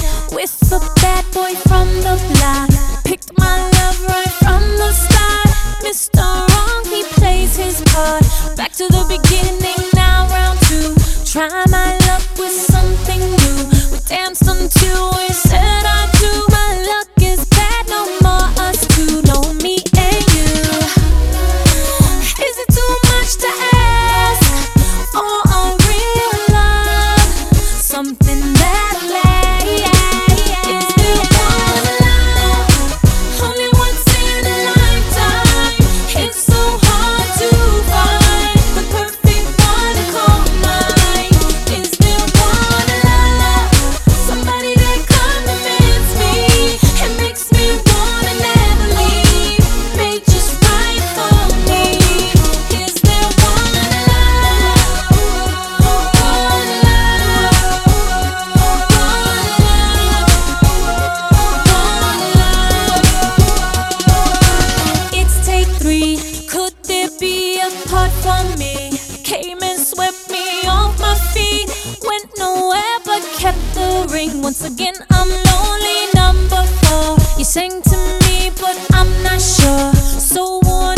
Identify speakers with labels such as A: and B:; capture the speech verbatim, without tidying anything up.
A: with a bad boy from the block. Picked my love right from the start. Mister Wrong, he plays his part. Back to the beginning, now round two. Try my luck with something new. We danced until we said I do. My luck is bad, no more us two. No, me and you. Is it too much to ask for a real love? Something that lasts. Is there one love? Only once in a lifetime. It's so hard to find the perfect one to call mine. Is there one love? Somebody that compliments me and makes me wanna never leave. Made just right for me. Is there one love? One love. One love. It's take three. Could there be a part for me? Came and swept me off my feet. Went nowhere but kept the ring. Once again, I'm lonely, number four. You sang to me, but I'm not sure. So worn